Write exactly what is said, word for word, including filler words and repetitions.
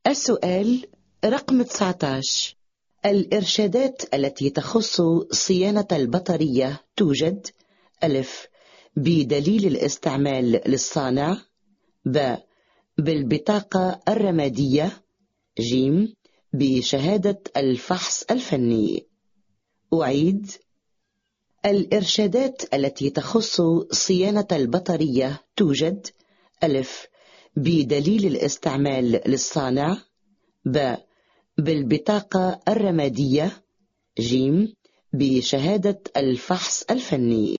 السؤال رقم تسعة عشر. الإرشادات التي تخص صيانة البطارية توجد: ألف بدليل الاستعمال للصانع، ب بالبطاقة الرمادية، جيم بشهادة الفحص الفني. أعيد: الإرشادات التي تخص صيانة البطارية توجد: ألف بدليل الاستعمال للصانع، ب بالبطاقة الرمادية، جيم بشهادة الفحص الفني.